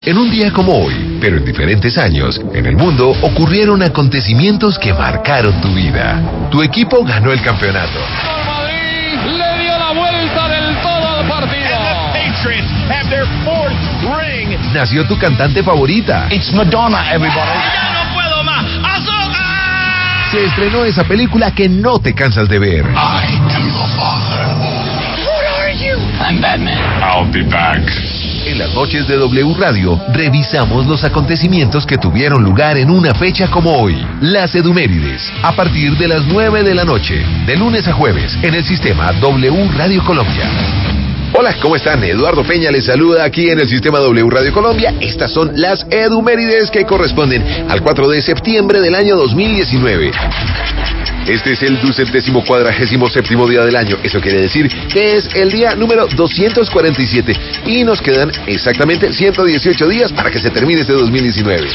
En un día como hoy, pero en diferentes años, en el mundo ocurrieron acontecimientos que marcaron tu vida. Tu equipo ganó el campeonato. Madrid le dio la vuelta del todo al partido. Patriots have their fourth ring. Nació tu cantante favorita. It's Madonna, everybody. ¡Ya no puedo más! ¡Azúcar! Se estrenó esa película que no te cansas de ver. I am your father. What are you? I'm Batman. I'll be back. En las noches de W Radio, revisamos los acontecimientos que tuvieron lugar en una fecha como hoy. Las Edumérides, a partir de las 9 de la noche, de lunes a jueves, en el sistema W Radio Colombia. Hola, ¿cómo están? Eduardo Peña les saluda aquí en el sistema W Radio Colombia. Estas son las Edumérides que corresponden al 4 de septiembre del año 2019. Este es el 247º día del año. Eso quiere decir que es el día número 247. Y nos quedan exactamente 118 días para que se termine este 2019.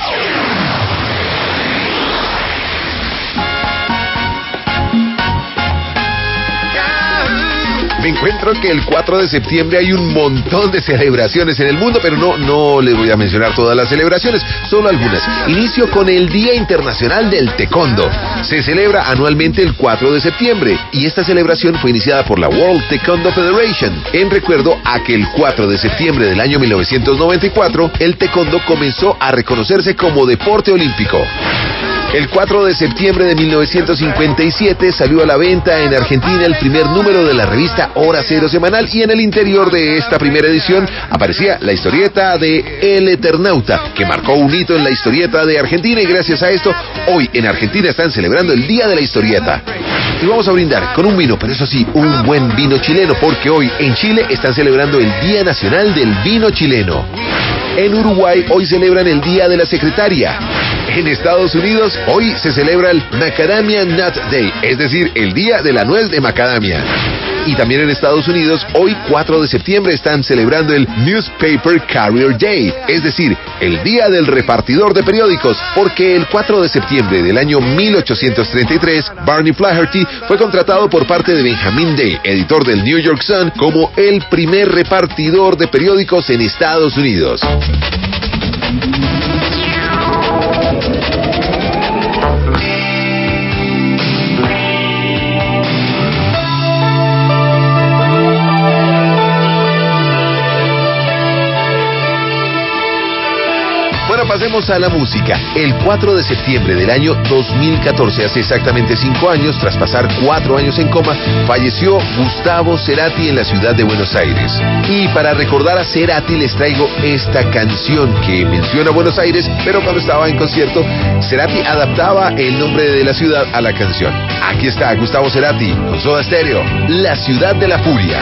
Me encuentro que el 4 de septiembre hay un montón de celebraciones en el mundo, pero no les voy a mencionar todas las celebraciones, solo algunas. Inicio con el Día Internacional del Taekwondo. Se celebra anualmente el 4 de septiembre y esta celebración fue iniciada por la World Taekwondo Federation en recuerdo a que el 4 de septiembre del año 1994 el taekwondo comenzó a reconocerse como deporte olímpico. El 4 de septiembre de 1957 salió a la venta en Argentina el primer número de la revista Hora Cero semanal y en el interior de esta primera edición aparecía la historieta de El Eternauta, que marcó un hito en la historieta de Argentina y gracias a esto, hoy en Argentina están celebrando el Día de la Historieta. Y vamos a brindar con un vino, pero eso sí, un buen vino chileno, porque hoy en Chile están celebrando el Día Nacional del Vino Chileno. En Uruguay hoy celebran el Día de la Secretaria. En Estados Unidos hoy se celebra el Macadamia Nut Day, es decir, el Día de la Nuez de Macadamia. Y también en Estados Unidos, hoy 4 de septiembre están celebrando el Newspaper Carrier Day, es decir, el Día del Repartidor de Periódicos, porque el 4 de septiembre del año 1833, Barney Flaherty fue contratado por parte de Benjamin Day, editor del New York Sun, como el primer repartidor de periódicos en Estados Unidos. Bueno, pasemos a la música. El 4 de septiembre del año 2014, hace exactamente 5 años, tras pasar 4 años en coma, falleció Gustavo Cerati en la ciudad de Buenos Aires. Y para recordar a Cerati les traigo esta canción que menciona Buenos Aires, pero cuando estaba en concierto, Cerati adaptaba el nombre de la ciudad a la canción. Aquí está Gustavo Cerati con Soda Stereo, La Ciudad de la Furia.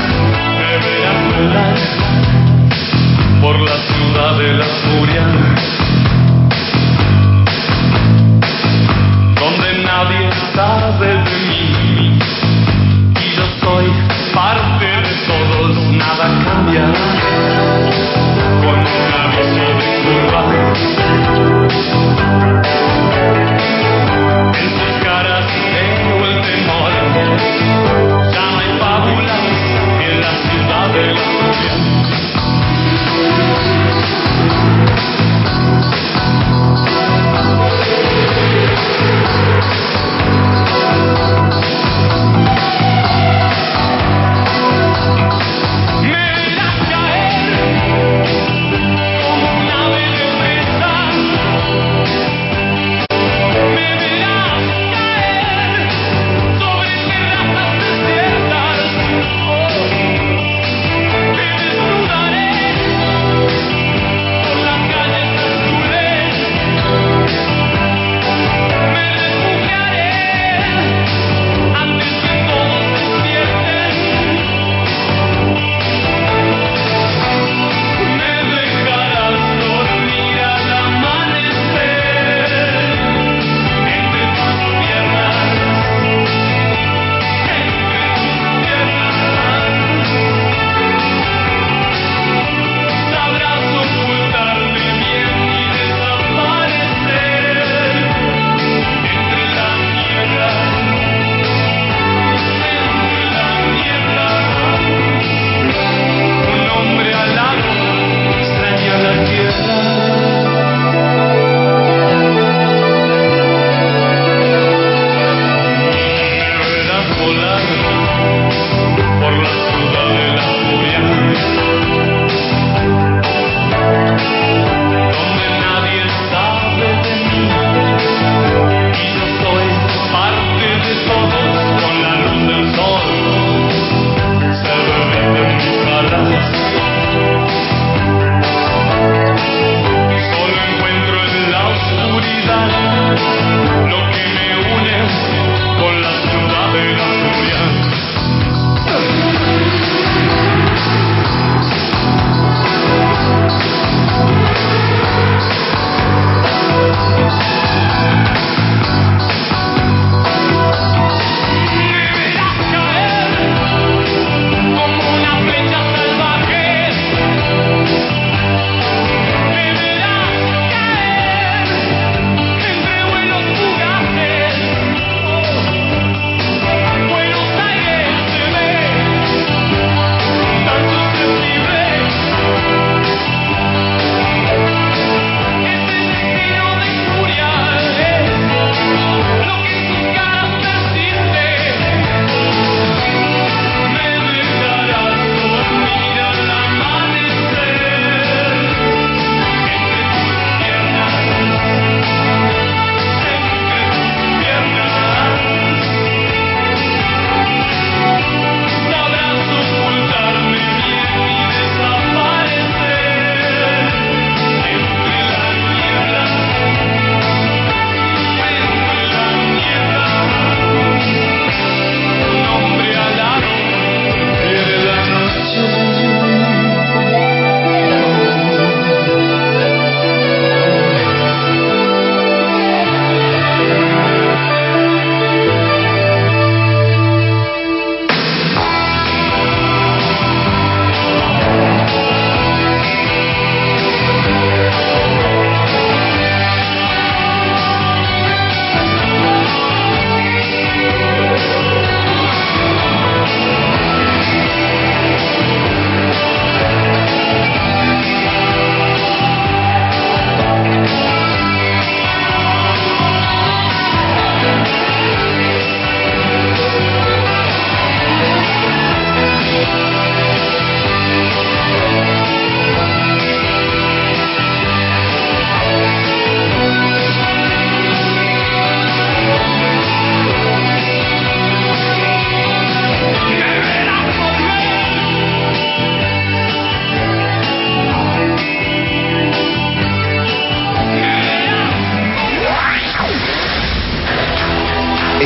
Por la ciudad de la furia, donde nadie sabe de mí, y yo soy parte de todos, nada cambia, con un aviso de curva, en sus caras veo el temor, ya no hay fábulas en la ciudad de la furia. Mira caer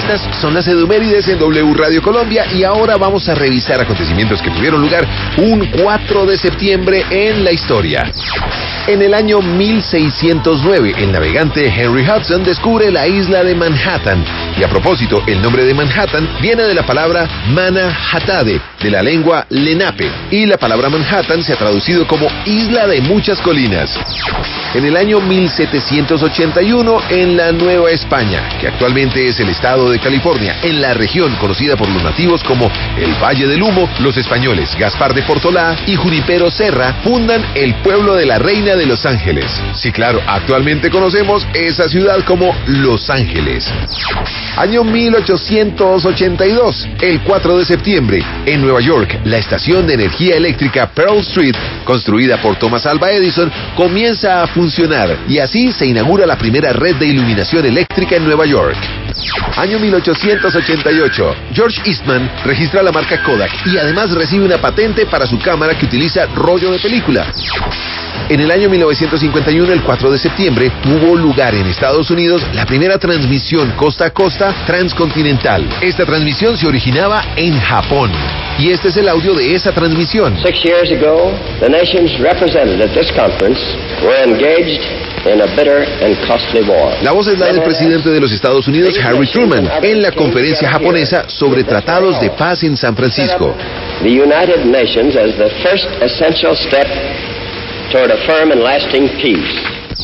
Estas son las edumérides en W Radio Colombia y ahora vamos a revisar acontecimientos que tuvieron lugar un 4 de septiembre en la historia. En el año 1609, el navegante Henry Hudson descubre la isla de Manhattan. Y a propósito, el nombre de Manhattan viene de la palabra Mana-Hatade, de la lengua Lenape, y la palabra Manhattan se ha traducido como Isla de Muchas Colinas. En el año 1781, en la Nueva España, que actualmente es el estado de California, en la región conocida por los nativos como el Valle del Humo, los españoles Gaspar de Portolá y Junipero Serra fundan el pueblo de la Reina de Los Ángeles. Sí, claro, actualmente conocemos esa ciudad como Los Ángeles. Año 1882, el 4 de septiembre, en Nueva York, la estación de energía eléctrica Pearl Street, construida por Thomas Alva Edison, comienza a funcionar y así se inaugura la primera red de iluminación eléctrica en Nueva York. Año 1888, George Eastman registra la marca Kodak y además recibe una patente para su cámara que utiliza rollo de película. En el año 1951, el 4 de septiembre, tuvo lugar en Estados Unidos la primera transmisión costa a costa transcontinental. Esta transmisión se originaba en Japón. Y este es el audio de esa transmisión. 6 years ago, the nations represented at this conference were engaged in a bitter and costly war. La voz es la del presidente de los Estados Unidos, Harry Truman, en la conferencia japonesa sobre tratados de paz en San Francisco. The United Nations as the first essential step toward a firm and lasting peace.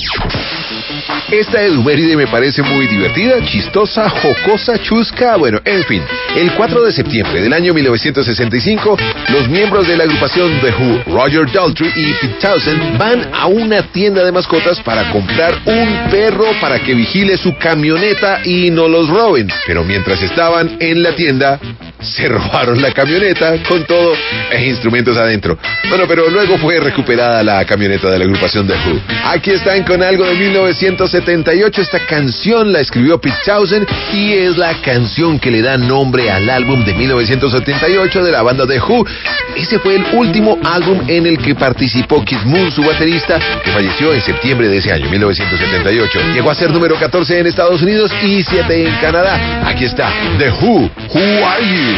Esta eduméride me parece muy divertida, chistosa, jocosa, chusca, bueno, en fin. El 4 de septiembre del año 1965, los miembros de la agrupación The Who, Roger Daltrey y Pete Townshend, van a una tienda de mascotas para comprar un perro para que vigile su camioneta y no los roben. Pero mientras estaban en la tienda, se robaron la camioneta con todo e instrumentos adentro. Bueno, pero luego fue recuperada la camioneta de la agrupación The Who. Aquí están con algo de 1978. Esta canción la escribió Pete Townshend y es la canción que le da nombre al álbum de 1978 de la banda The Who. Ese fue el último álbum en el que participó Keith Moon, su baterista, que falleció en septiembre de ese año, 1978. Llegó a ser número 14 en Estados Unidos y 7 en Canadá. Aquí está The Who, Who Are You?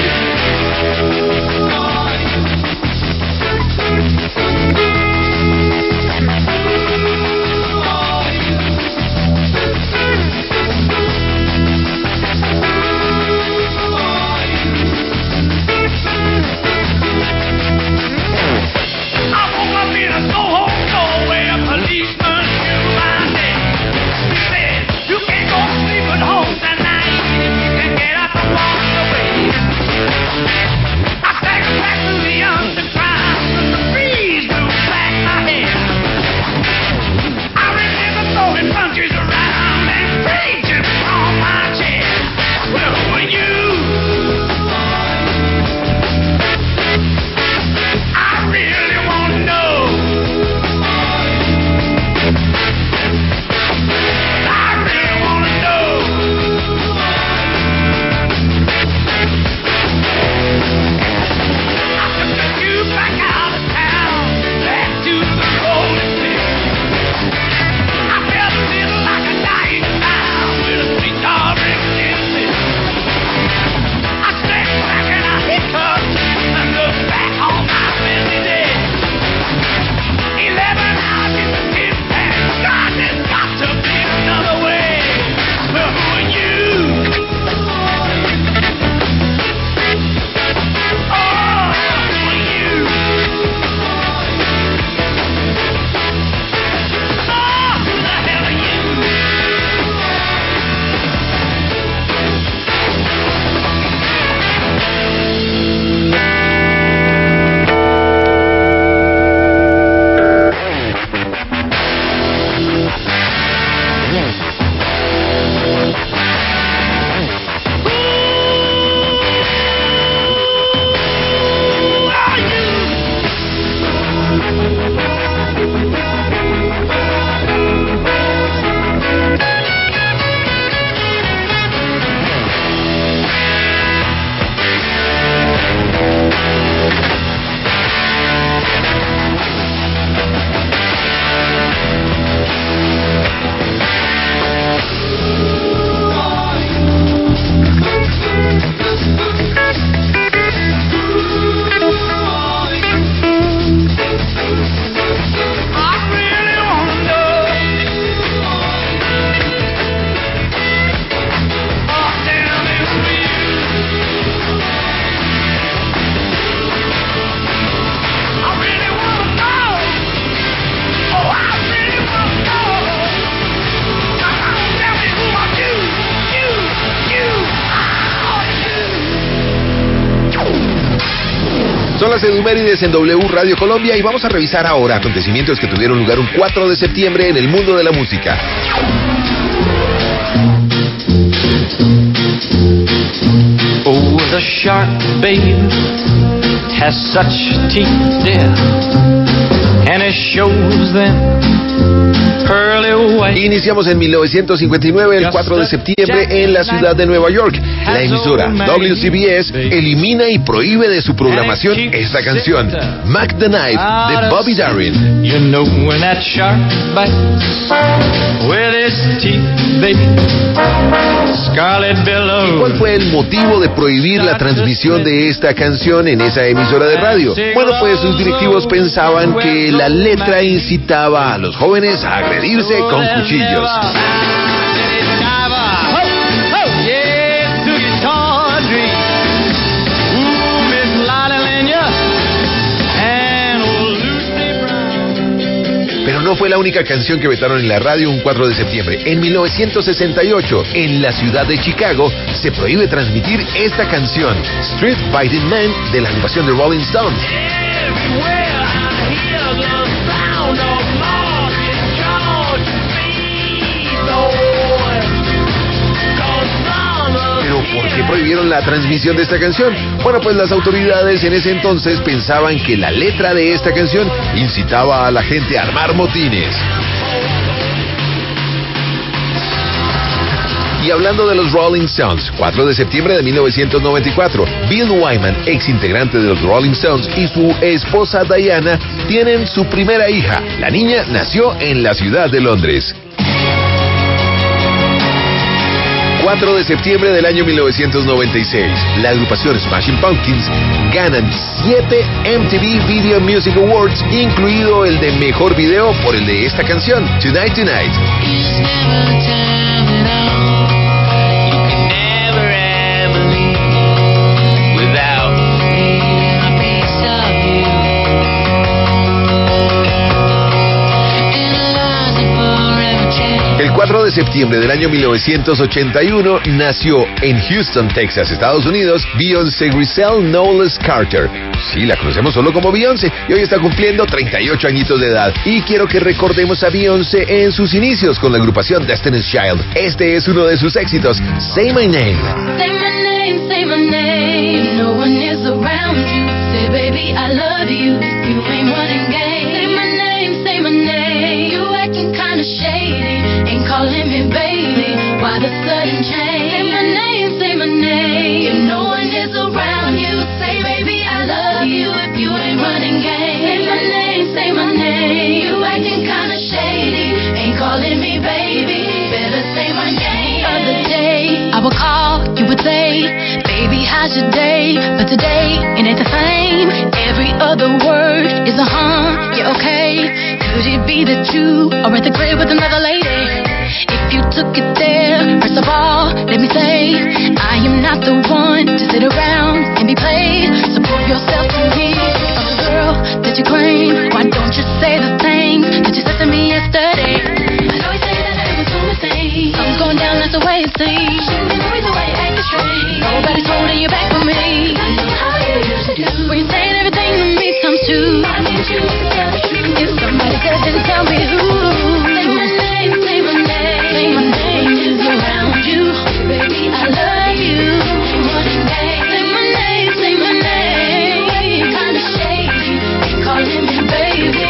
las Edumérides en W Radio Colombia y vamos a revisar ahora acontecimientos que tuvieron lugar un 4 de septiembre en el mundo de la música. Oh, the shark, babe, has such teeth, dear, and it shows them pearly white. Iniciamos en 1959, el 4 de septiembre, en la ciudad de Nueva York. La emisora WCBS elimina y prohíbe de su programación esta canción, Mac the Knife, de Bobby Darin. You know when that shark bites with his teeth, baby, scarlet billows. ¿Y cuál fue el motivo de prohibir la transmisión de esta canción en esa emisora de radio? Bueno, pues sus directivos pensaban que la letra incitaba a los jóvenes a agredirse con cuchillos. Pero no fue la única canción que vetaron en la radio un 4 de septiembre. En 1968, en la ciudad de Chicago, se prohíbe transmitir esta canción, Street Fighting Man, de la agrupación de Rolling Stones. Pero ¿por qué prohibieron la transmisión de esta canción? Bueno, pues las autoridades en ese entonces pensaban que la letra de esta canción incitaba a la gente a armar motines. Y hablando de los Rolling Stones, 4 de septiembre de 1994, Bill Wyman, ex integrante de los Rolling Stones, y su esposa Diana tienen su primera hija. La niña nació en la ciudad de Londres. 4 de septiembre del año 1996, la agrupación Smashing Pumpkins ganan 7 MTV Video Music Awards, incluido el de Mejor Video por el de esta canción, Tonight Tonight. El 4 de septiembre del año 1981 nació en Houston, Texas, Estados Unidos, Beyoncé Griselle Knowles Carter. Sí, la conocemos solo como Beyoncé y hoy está cumpliendo 38 añitos de edad. Y quiero que recordemos a Beyoncé en sus inicios con la agrupación Destiny's Child. Este es uno de sus éxitos, Say My Name. Say my name, say my name. No one is around you. Say baby I love you. You ain't running game. Say my name, say my name. You acting kinda shady. Ain't calling me baby. Why the sudden change? Say my name, say my name. If no one is around you, say baby I love you. If you ain't running game. Say my name, say my name. You acting kinda shady. Ain't calling me baby. Better say my name. Other day I would call, you would say, baby how's your day? But today it ain't the same. Every other word is a yeah okay. Could it be that you are at the crib with another lady? If you took it there, first of all, let me say, I am not the one to sit around and be played. So prove yourself to me. If I'm the girl that you claim, why don't you say the things that you said to me yesterday? I know you say that I was doing things. Something's going down, that's the way it seems. The way you act is strange. Nobody's holding you back from me. I know how you used to do. When you're saying everything to me comes true. I need you to tell the truth. If somebody says, then tell me who. Say my name, say my name. Say my name is around you. Baby, I love you. Running game. Say my name, say my name. Kinda shady. Ain't calling me baby.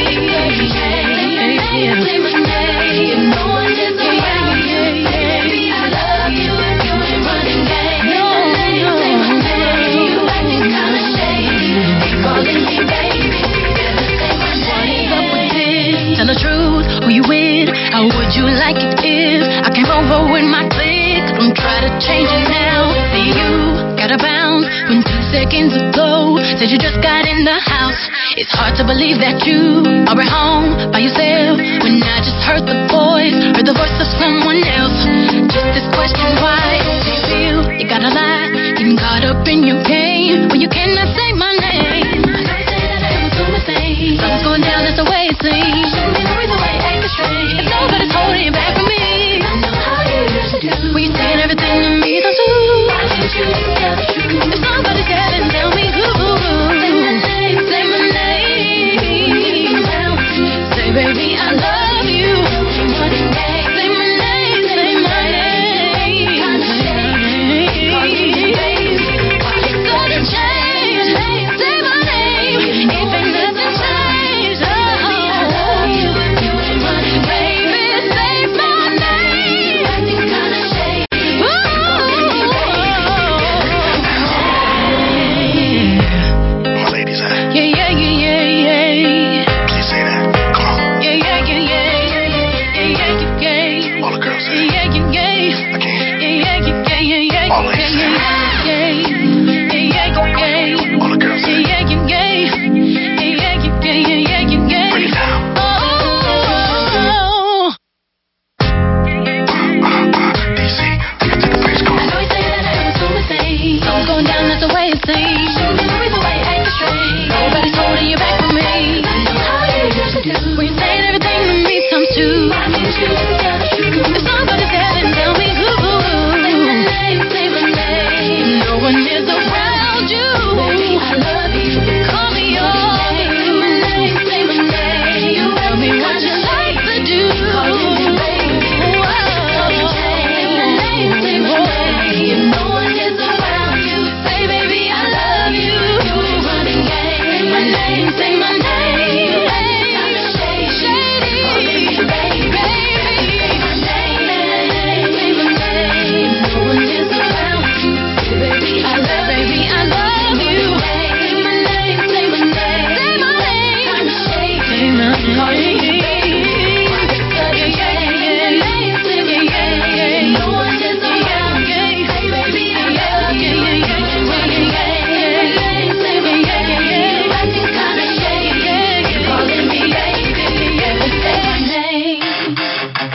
Say my name, say my name. If no one is around you, baby, I love you. If you ain't running game. Say my name, say my name. You acting kinda shady. Ain't calling me baby. Better say my name. What's up with this? Tell the truth, who you with? How would you like it if I came over with my clique? Don't try to change it now. See you gotta bounce when 2 seconds ago said you just got in the house. It's hard to believe that you are at home by yourself when I just heard the voice of someone else. Just this question, why do you feel you gotta lie? Getting caught up in your game when you cannot say my name. I know you say that I was doing things. Something's going down, that's the way it seems. The way you act is strange. If nobody's holding you back from me, I know how you used to do. When you're saying everything to me, so true. I need you to tell the truth. If somebody's there, then tell me who. Say my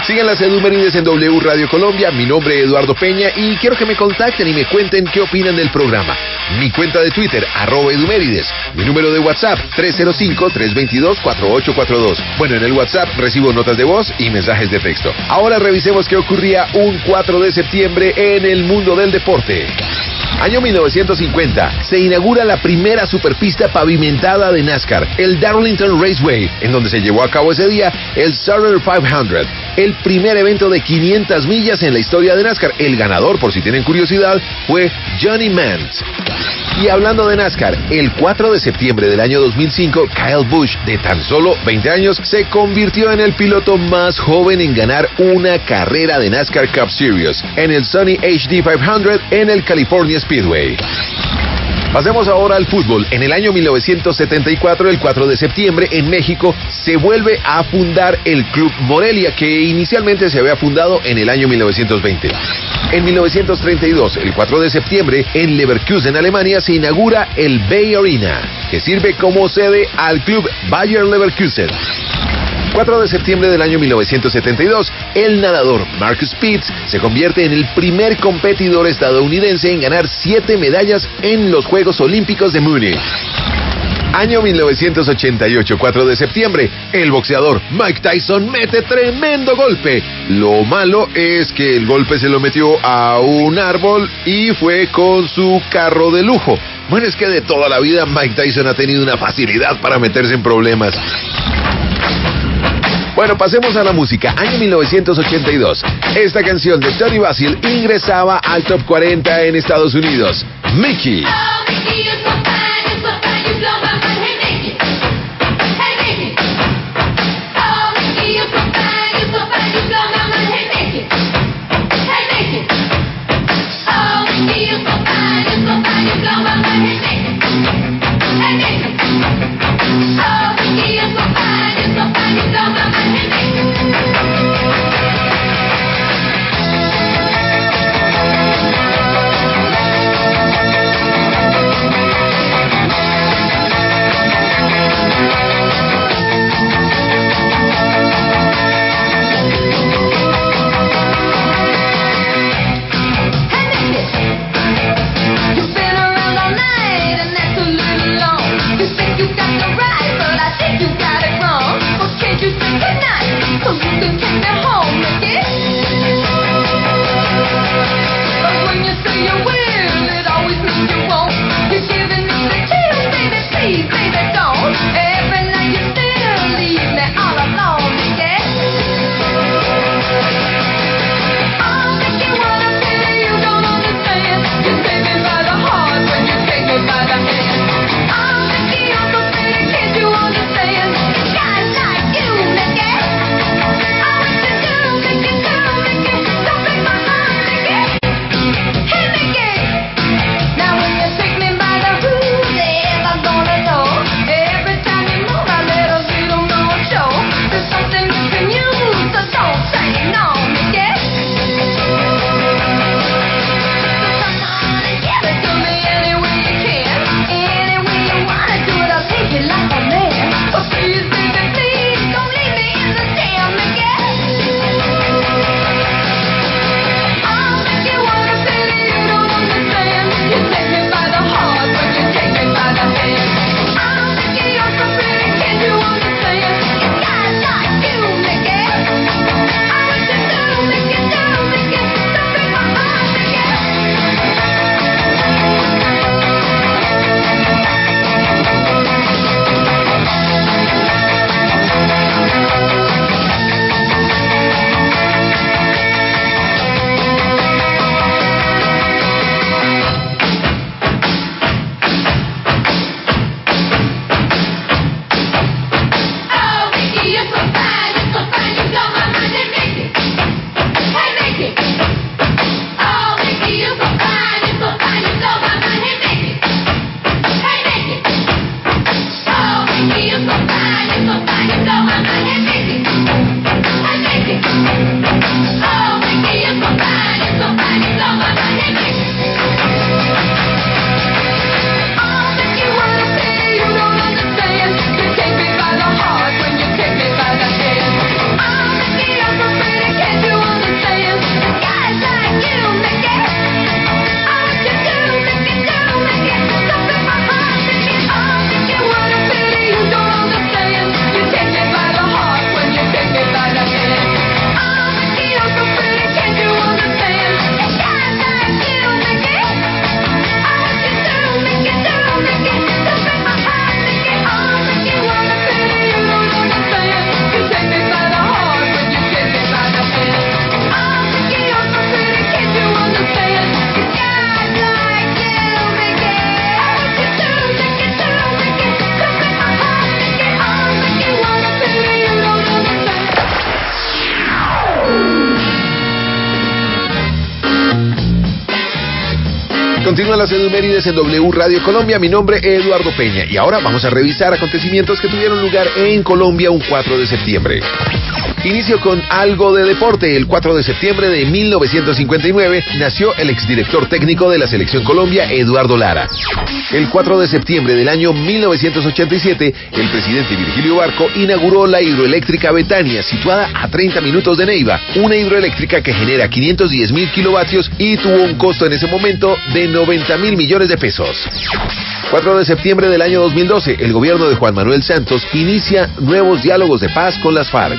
Sigan las Edumérides en W Radio Colombia. Mi nombre es Eduardo Peña y quiero que me contacten y me cuenten qué opinan del programa. Mi cuenta de Twitter, @Edumérides. Mi número de WhatsApp, 305-322-4842. Bueno, en el WhatsApp recibo notas de voz y mensajes de texto. Ahora revisemos qué ocurría un 4 de septiembre en el mundo del deporte. Año 1950, se inaugura la primera superpista pavimentada de NASCAR, el Darlington Raceway, en donde se llevó a cabo ese día el Southern 500, el primer evento de 500 millas en la historia de NASCAR. El ganador, por si tienen curiosidad, fue Johnny Mantz. Y hablando de NASCAR, el 4 de septiembre del año 2005, Kyle Busch, de tan solo 20 años, se convirtió en el piloto más joven en ganar una carrera de NASCAR Cup Series en el Sony HD 500 en el California Speedway. Pasemos ahora al fútbol. En el año 1974, el 4 de septiembre, en México, se vuelve a fundar el Club Morelia, que inicialmente se había fundado en el año 1920. En 1932, el 4 de septiembre, en Leverkusen, Alemania, se inaugura el Bay Arena, que sirve como sede al Club Bayer Leverkusen. 4 de septiembre del año 1972, el nadador Marcus Pitts se convierte en el primer competidor estadounidense en ganar 7 medallas en los Juegos Olímpicos de Múnich. Año 1988, 4 de septiembre, el boxeador Mike Tyson mete tremendo golpe. Lo malo es que el golpe se lo metió a un árbol y fue con su carro de lujo. Bueno, es que de toda la vida Mike Tyson ha tenido una facilidad para meterse en problemas. Bueno, pasemos a la música. Año 1982. Esta canción de Tony Basil ingresaba al Top 40 en Estados Unidos. Mickey. Continúan las efemérides en W Radio Colombia. Mi nombre es Eduardo Peña y ahora vamos a revisar acontecimientos que tuvieron lugar en Colombia un 4 de septiembre. Inicio con algo de deporte. El 4 de septiembre de 1959 nació el exdirector técnico de la Selección Colombia, Eduardo Lara. El 4 de septiembre del año 1987, el presidente Virgilio Barco inauguró la hidroeléctrica Betania, situada a 30 minutos de Neiva, una hidroeléctrica que genera 510.000 kilovatios y tuvo un costo en ese momento de 90.000 millones de pesos. 4 de septiembre del año 2012, el gobierno de Juan Manuel Santos inicia nuevos diálogos de paz con las FARC.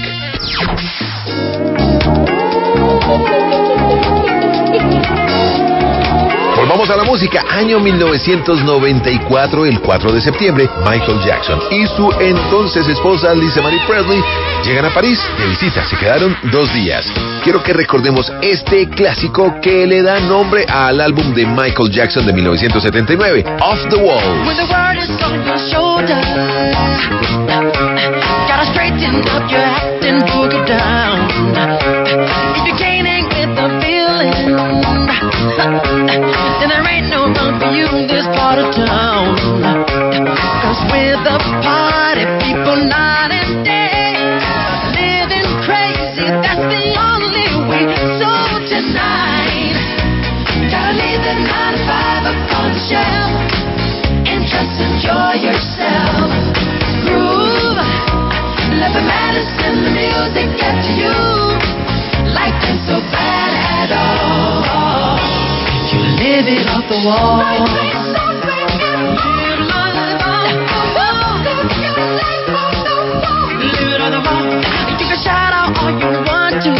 Volvamos a la música. Año 1994, el 4 de septiembre, Michael Jackson y su entonces esposa Lisa Marie Presley llegan a París de visita. Se quedaron 2 días. Quiero que recordemos este clásico que le da nombre al álbum de Michael Jackson de 1979, Off the Wall. When the world is on your shoulders, gotta straighten up your acting, boogie down. If you're gaining with the feeling, then there ain't no room for you in this part of town. 'Cause we're the party people night and day, living crazy, that's the only way. So tonight, gotta leave the 9 to 5 up on the shelf and just enjoy yourself. Groove, let the medicine, the music get to you. Life ain't so bad at all. You live it off the wall. Life ain't so bad. Live life off the wall. Live it off the wall. You can shout out all you want to,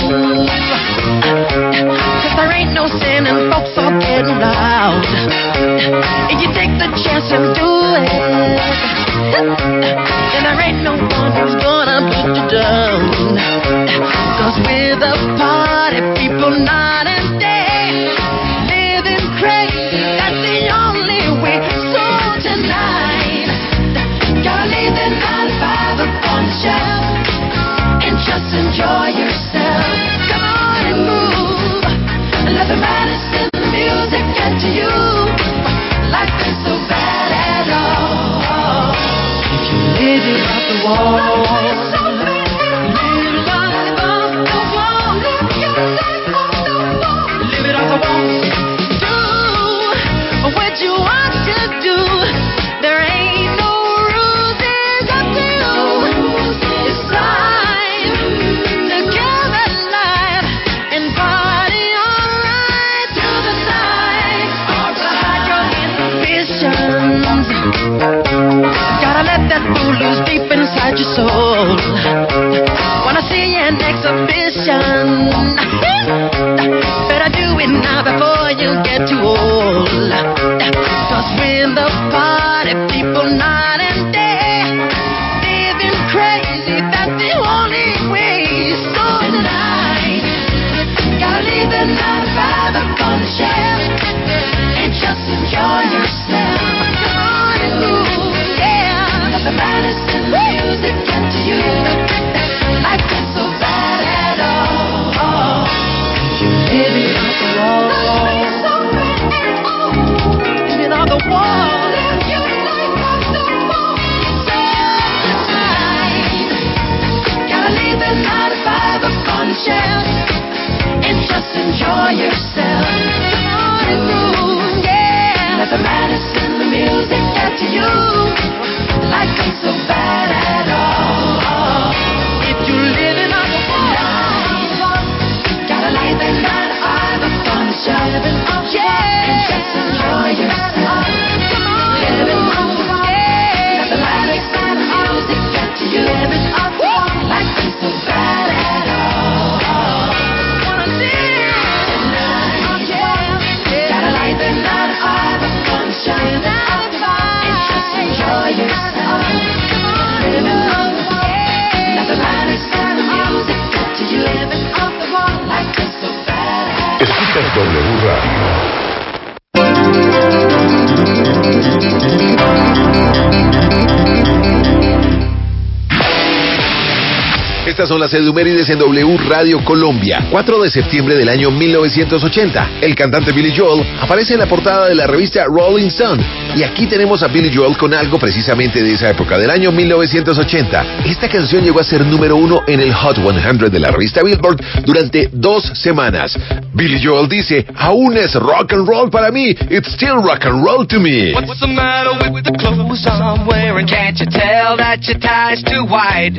'cause there ain't no sin and folks are getting loud. If you take the chance and do it, then there ain't no one who's gonna put you down. 'Cause we're the party people night and day, living crazy, that's the only way. So tonight, gotta leave the 9 to 5 up on the shelf and just enjoy yourself. Come on and move, let the medicine, the music get to you. Life ain't so bad at all if you live it off the wall. Life ain't so bad. Live life off the wall. Live your life off the wall. Live it off the wall. Do what you want to do. There ain't no rules, it's up to you. It's time to give it life and party alright till the night. Hide your inhibitions. Gotta let that fool loose deep inside your soul. Wanna see an exhibition? Better do it now before you get too old. 'Cause we're the party people night and day, living crazy, that's the only way. So tonight, gotta leave the 9 to 5 up on the shelf and just enjoy yourself. Come on and move, yeah. Let the medicine, the music get to you. Life ain't so bad at all. You live it off the wall. Life ain't so bad at all. Live it off the wall. Live your life off the wall. So tonight, gotta leave the 9 to 5 up on the shelf and just enjoy yourself. Come on and move, yeah. Let the medicine, the music get to you. Life ain't so bad at all if you live it on the wall. Gotta leave the 9 to 5 up on the shelf, yeah, and just enjoy yourself. Come on, live it on the wall. Let the medicine, the music get to you. Live it on the wall. Life ain't so bad at all. Wanna live tonight, yeah. Gotta leave the 9 to 5 up on the shelf and just enjoy yourself. Come on, live it on the wall. Let the medicine, the music get to you. Live it on the wall. Life ain't so bad at all. Escuchas W Radio. Estas son las edumérides en W Radio Colombia. 4 de septiembre del año 1980. El cantante Billy Joel aparece en la portada de la revista Rolling Stone. Y aquí tenemos a Billy Joel con algo precisamente de esa época, del año 1980. Esta canción llegó a ser número 1 en el Hot 100 de la revista Billboard durante 2 semanas. Billy Joel dice, aún es rock and roll para mí. It's still rock and roll to me. What's the matter with the clothes I'm wearing? Can't you tell that your tie's too wide?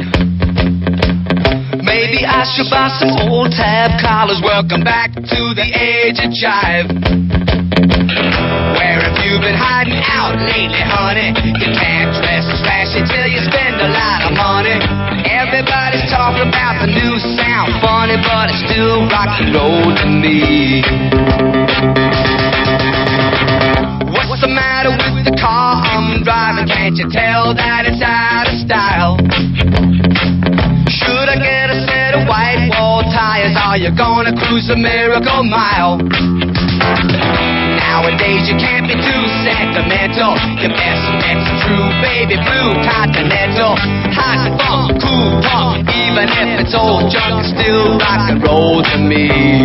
Maybe I should buy some old tab collars. Welcome back to the age of jive. Where have you been hiding out lately, honey? You can't dress as flashy till you spend a lot of money. Everybody's talking about the new sound, funny, but it's still rock and roll to me. What's the matter with the car I'm driving? Can't you tell that it's out of style? Should I get a set of white wall tires? Are you gonna cruise a miracle mile? Nowadays you can't be too sentimental. Your best bet's a true baby blue Continental. Hot funk, cool punk, even if it's old junk, it's still rock and roll to me.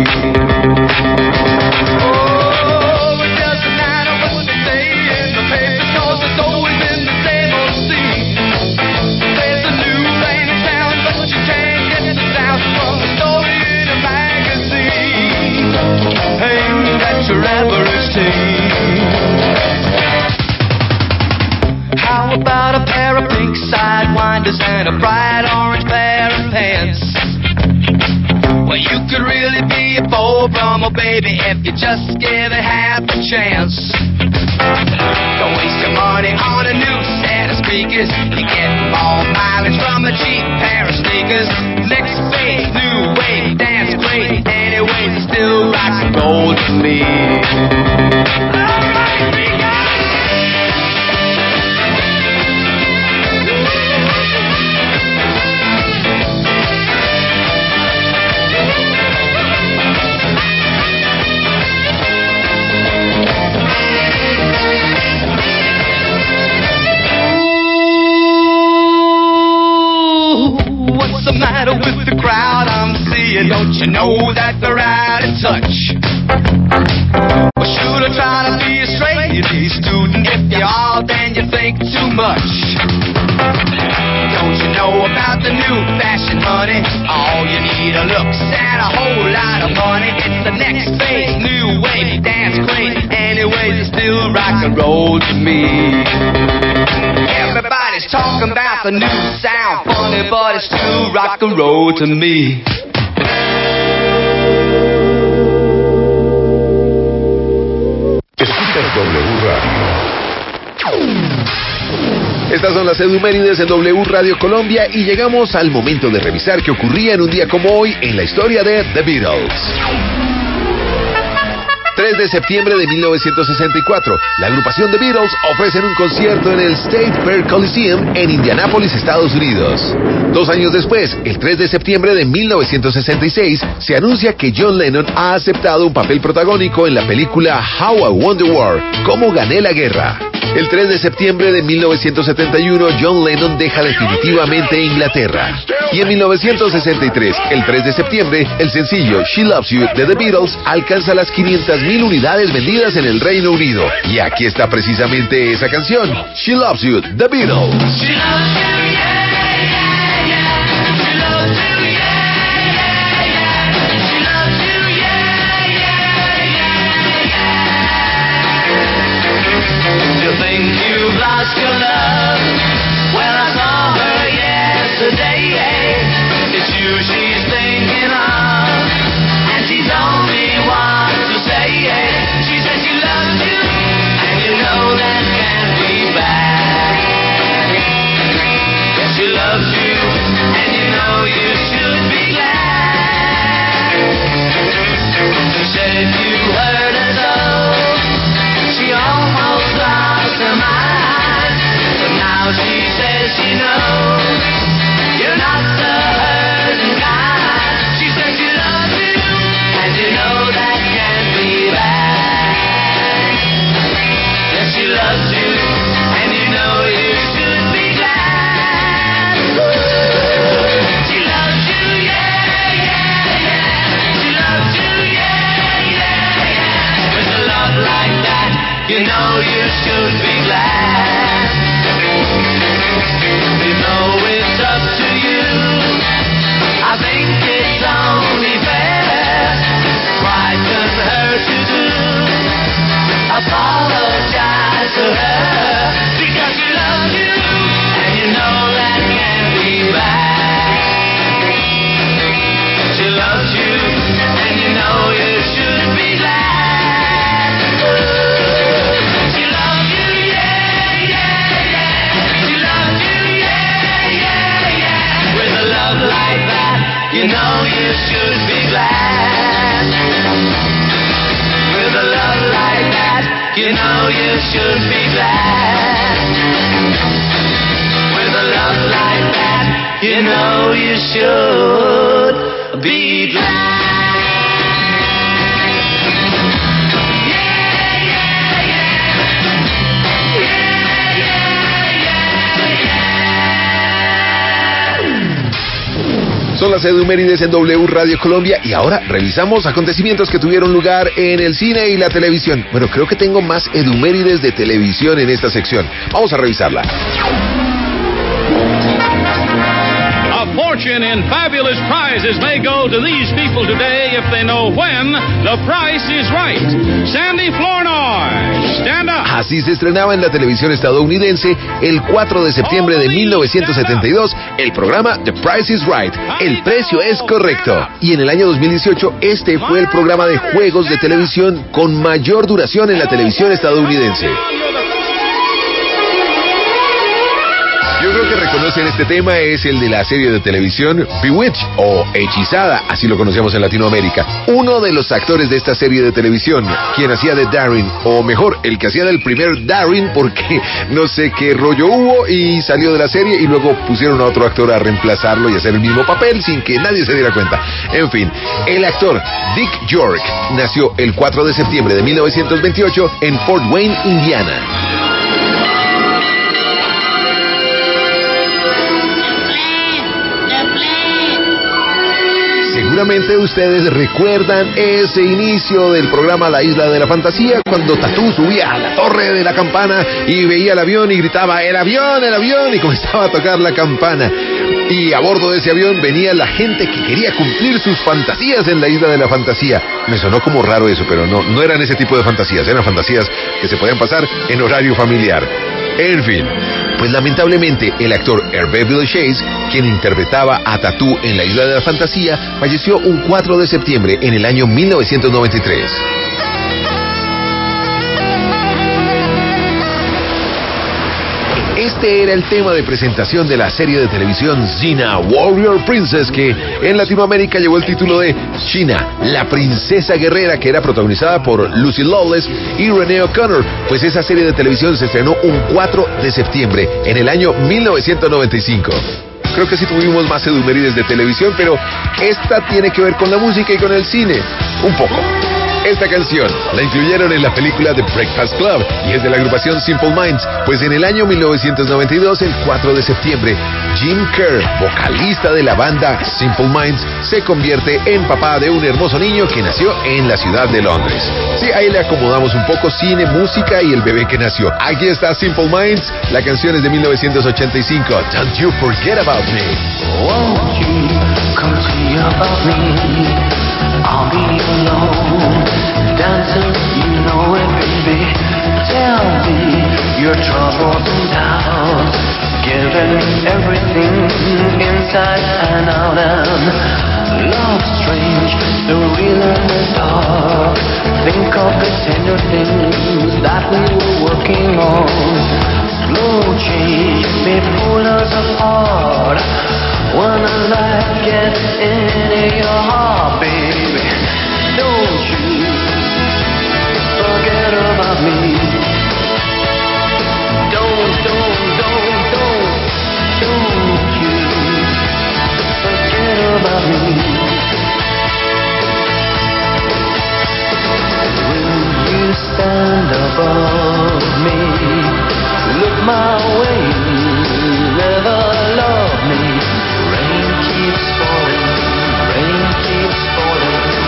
Oh, it doesn't matter what they say in the papers, 'cause it's always in the same old scene. There's a new rain sound, but you can't get the sound from a story in a magazine. Ain't that your average teen? How about a pair of pink sidewinders and a bright orange pair of pants? Well, you could really be a Bo Brummel, baby, if you just give it half a chance. Don't waste your money on a new set of speakers. You get more mileage from a cheap pair of sneakers. Next phase, new wave, dance great. Anyways, it's still rock and roll to me. What's the matter with the crowd I'm seeing? Don't you know that they're out of touch? Or should I try to be a straight-A student? If you are, then you think too much. Don't you know about the new fashion, honey? All you need are looks and a whole lot of money. It's the next phase, new wave, dance great. Anyways, it's still rock and roll to me. Everybody's talking about the new sound, funny, but it's still rock and roll to me. Escuchas W Radio. Estas son las edumérides en W Radio Colombia y llegamos al momento de revisar qué ocurría en un día como hoy en la historia de The Beatles. 3 de septiembre de 1964, la agrupación The Beatles ofrecen un concierto en el State Fair Coliseum en Indianápolis, Estados Unidos. 2 años después, el 3 de septiembre de 1966, se anuncia que John Lennon ha aceptado un papel protagónico en la película How I Won the War, Cómo gané la guerra. El 3 de septiembre de 1971, John Lennon deja definitivamente Inglaterra. Y en 1963, el 3 de septiembre, el sencillo She Loves You de The Beatles alcanza las 500,000 unidades vendidas en el Reino Unido. Y aquí está precisamente esa canción, She Loves You, The Beatles. She loves you, yeah, yeah, yeah. She loves you, yeah, yeah, yeah. She loves you, yeah, yeah, yeah, yeah. You think you've lost your love? Well, I saw her yesterday. It's you she's thinking of, and she's only one to say. She says she loves you, and you know that can't be bad. you know you should be glad. You know it's up to you. I think it's only fair. Pride can hurt you too. Apologize to her because she loves you, and you know that can't be bad. She loves you, and you know you should be glad. She loves you, yeah, yeah, yeah. She loves you, yeah, yeah, yeah. With a love like that, you know you should be glad. With a love like that, you know you should be glad. With a love like that, you know you should be glad. Son las edumérides en W Radio Colombia y ahora revisamos acontecimientos que tuvieron lugar en el cine y la televisión. Bueno, creo que tengo más edumérides de televisión en esta sección. Vamos a revisarla. A fortune in fabulous prizes may go to these people today if they know when the price is right. Sandy Flournoy, stand up. Así se estrenaba en la televisión estadounidense el 4 de septiembre de 1972 el programa The Price is Right, El precio es correcto. Y en el año 2018 este fue el programa de juegos de televisión con mayor duración en la televisión estadounidense. Yo creo que reconocen este tema, es el de la serie de televisión Bewitched o Hechizada, así lo conocíamos en Latinoamérica. Uno de los actores de esta serie de televisión, quien hacía de Darryl, o mejor, el que hacía del primer Darryl, porque no sé qué rollo hubo y salió de la serie y luego pusieron a otro actor a reemplazarlo y hacer el mismo papel sin que nadie se diera cuenta. En fin, el actor Dick York nació el 4 de septiembre de 1928 en Fort Wayne, Indiana. Seguramente ustedes recuerdan ese inicio del programa La Isla de la Fantasía, cuando Tatú subía a la torre de la campana y veía el avión y gritaba ¡el avión! Y comenzaba a tocar la campana. Y a bordo de ese avión venía la gente que quería cumplir sus fantasías en la Isla de la Fantasía. Me sonó como raro eso, pero no eran ese tipo de fantasías, eran fantasías que se podían pasar en horario familiar. En fin, pues lamentablemente el actor Hervé Villechaize, quien interpretaba a Tatú en la Isla de la Fantasía, falleció un 4 de septiembre en el año 1993. Este era el tema de presentación de la serie de televisión Xena Warrior Princess, que en Latinoamérica llevó el título de Xena, la princesa guerrera, que era protagonizada por Lucy Lawless y Renee O'Connor. Pues esa serie de televisión se estrenó un 4 de septiembre en el año 1995. Creo que sí tuvimos más edumérides de televisión, pero esta tiene que ver con la música y con el cine, un poco. Esta canción la incluyeron en la película The Breakfast Club y es de la agrupación Simple Minds, pues en el año 1992, el 4 de septiembre, Jim Kerr, vocalista de la banda Simple Minds, se convierte en papá de un hermoso niño que nació en la ciudad de Londres. Sí, ahí le acomodamos un poco cine, música y el bebé que nació. Aquí está Simple Minds, la canción es de 1985, Don't You Forget About Me. Won't you come see about me? I'll be alone, dancing, you know it, baby. Tell me your troubles and doubts, giving me everything inside and out. And love's strange, the real and the dark. Think of the tender things that we were working on. Slow change may pull us apart. When the light gets into your heart, baby, don't you forget about me. Don't you forget about me. Will you stand above me? Look my way, never love me. Rain keeps falling,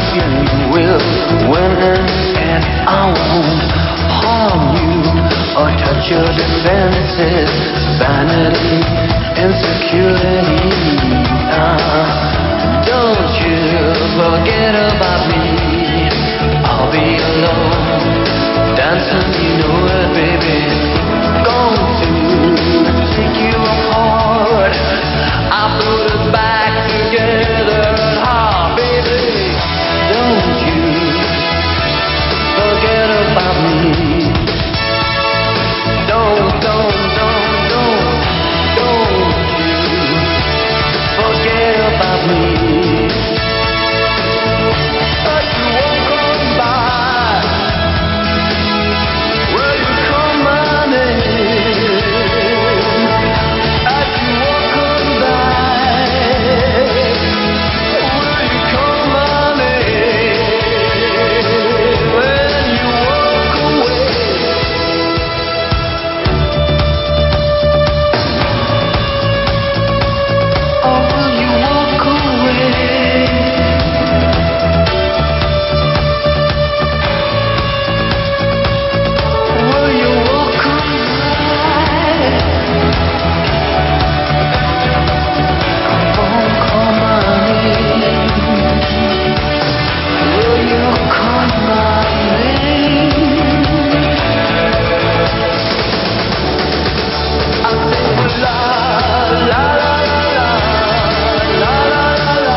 you will win and I won't harm you or touch your defenses, vanity, insecurity. Don't you forget about me. I'll be alone, dancing, you know it, baby. Going to take you apart. I put it back together. Ah, baby, don't you forget about me. Don't you forget about me. But you won't come by. Will you come my name? As you won't come by. Will you come my name? When you walk away. Or will you walk away? Will you walk away? Come on, call my name. Will you call my name? I say, well, la la la la la la la la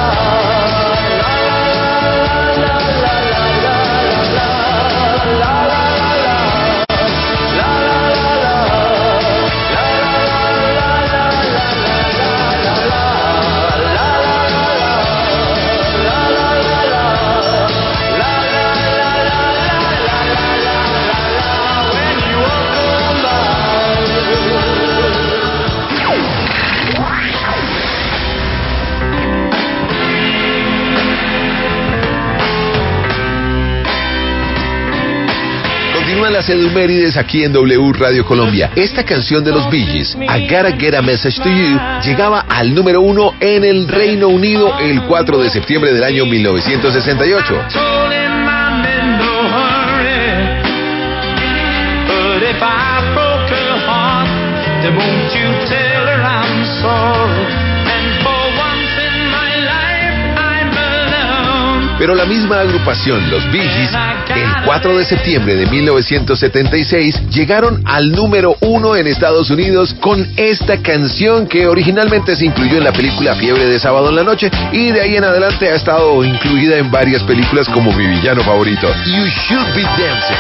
Continúan las Edumérides aquí en W Radio Colombia. Esta canción de los Bee Gees, I Gotta Get a Message to You, llegaba al número 1 en el Reino Unido el 4 de septiembre del año 1968. Told him I'm in no hurry, but if I broke her heart, then won't you tell her I'm sorry? And for once in my life I'm alone. Pero la misma agrupación, los Bee Gees, el 4 de septiembre de 1976 llegaron al número 1 en Estados Unidos con esta canción que originalmente se incluyó en la película Fiebre de Sábado en la Noche y de ahí en adelante ha estado incluida en varias películas como mi villano favorito, You Should Be Dancing.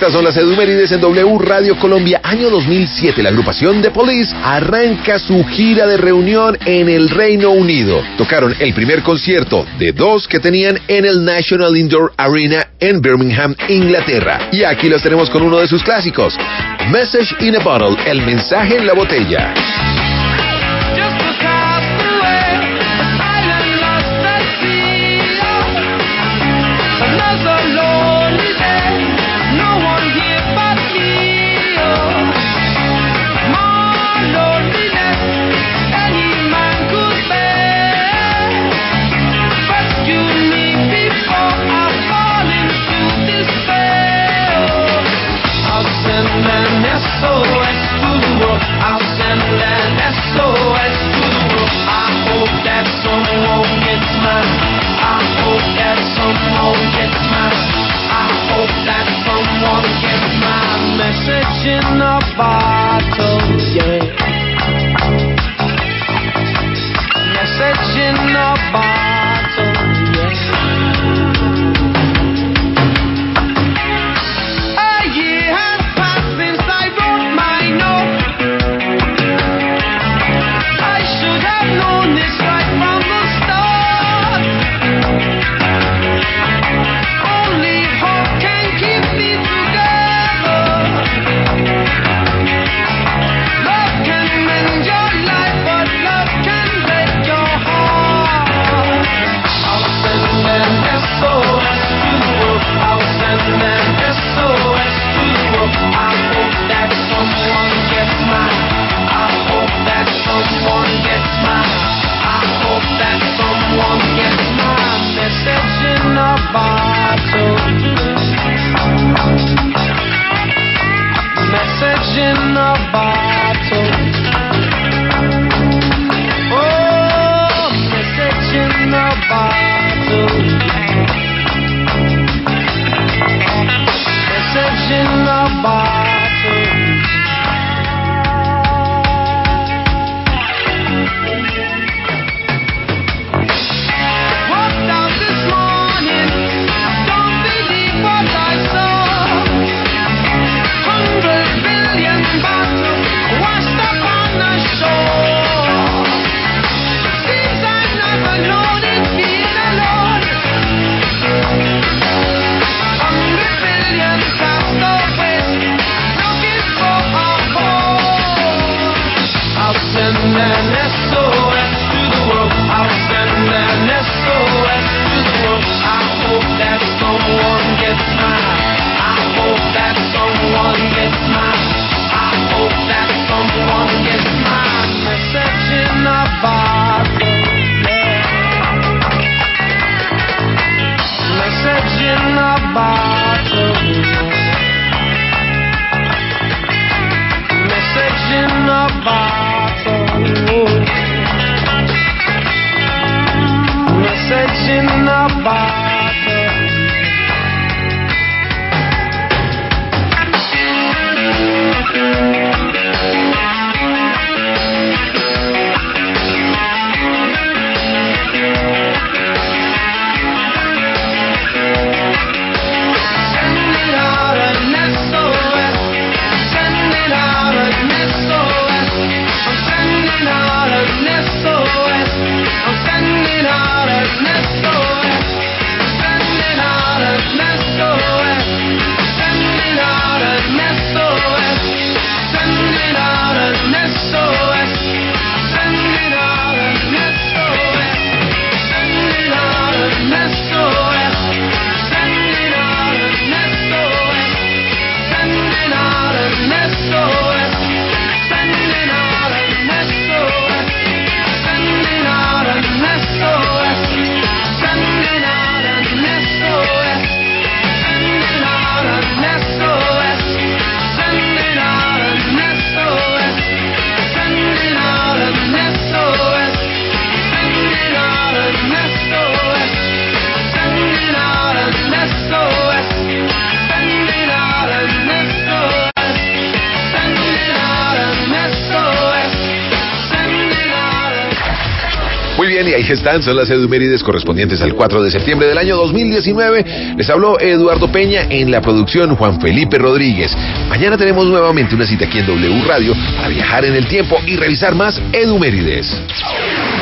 Estas son las edumérides en W Radio Colombia. Año 2007, la agrupación The Police arranca su gira de reunión en el Reino Unido. Tocaron el primer concierto de 2 que tenían en el National Indoor Arena en Birmingham, Inglaterra. Y aquí los tenemos con uno de sus clásicos, Message in a Bottle, el mensaje en la botella. Message in a bottle, yeah. Message in a bottle, yeah. A year has passed since I wrote my note. I should have known this right from the start. Only hope can keep me together. Love can mend your life, but love can break your heart. I'll send an SOS to the world. I'll send an SOS to the world. I hope that someone gets mine. I hope that someone gets mine. I hope that someone gets my message in a bottle. Message in a bottle. Oh, message in a bottle. Message in a bottle. Walked out this morning, don't believe what I saw. 100 billion bottles washed up on the shore. Seems I'm not alone in being alone. 100 billion cast away, looking for a home. I'll send an SOS to the world. I'll send an SOS to the world. I hope that someone gets mine. I hope that someone gets mine. I hope that someone gets mine. Message in a bottle, yeah. Message in a bottle, yeah. Message in a bottle, message in a bottle. bien, y ahí están, son las edumérides correspondientes al 4 de septiembre del año 2019. Les habló Eduardo Peña, en la producción Juan Felipe Rodríguez. Mañana tenemos nuevamente una cita aquí en W Radio para viajar en el tiempo y revisar más edumérides.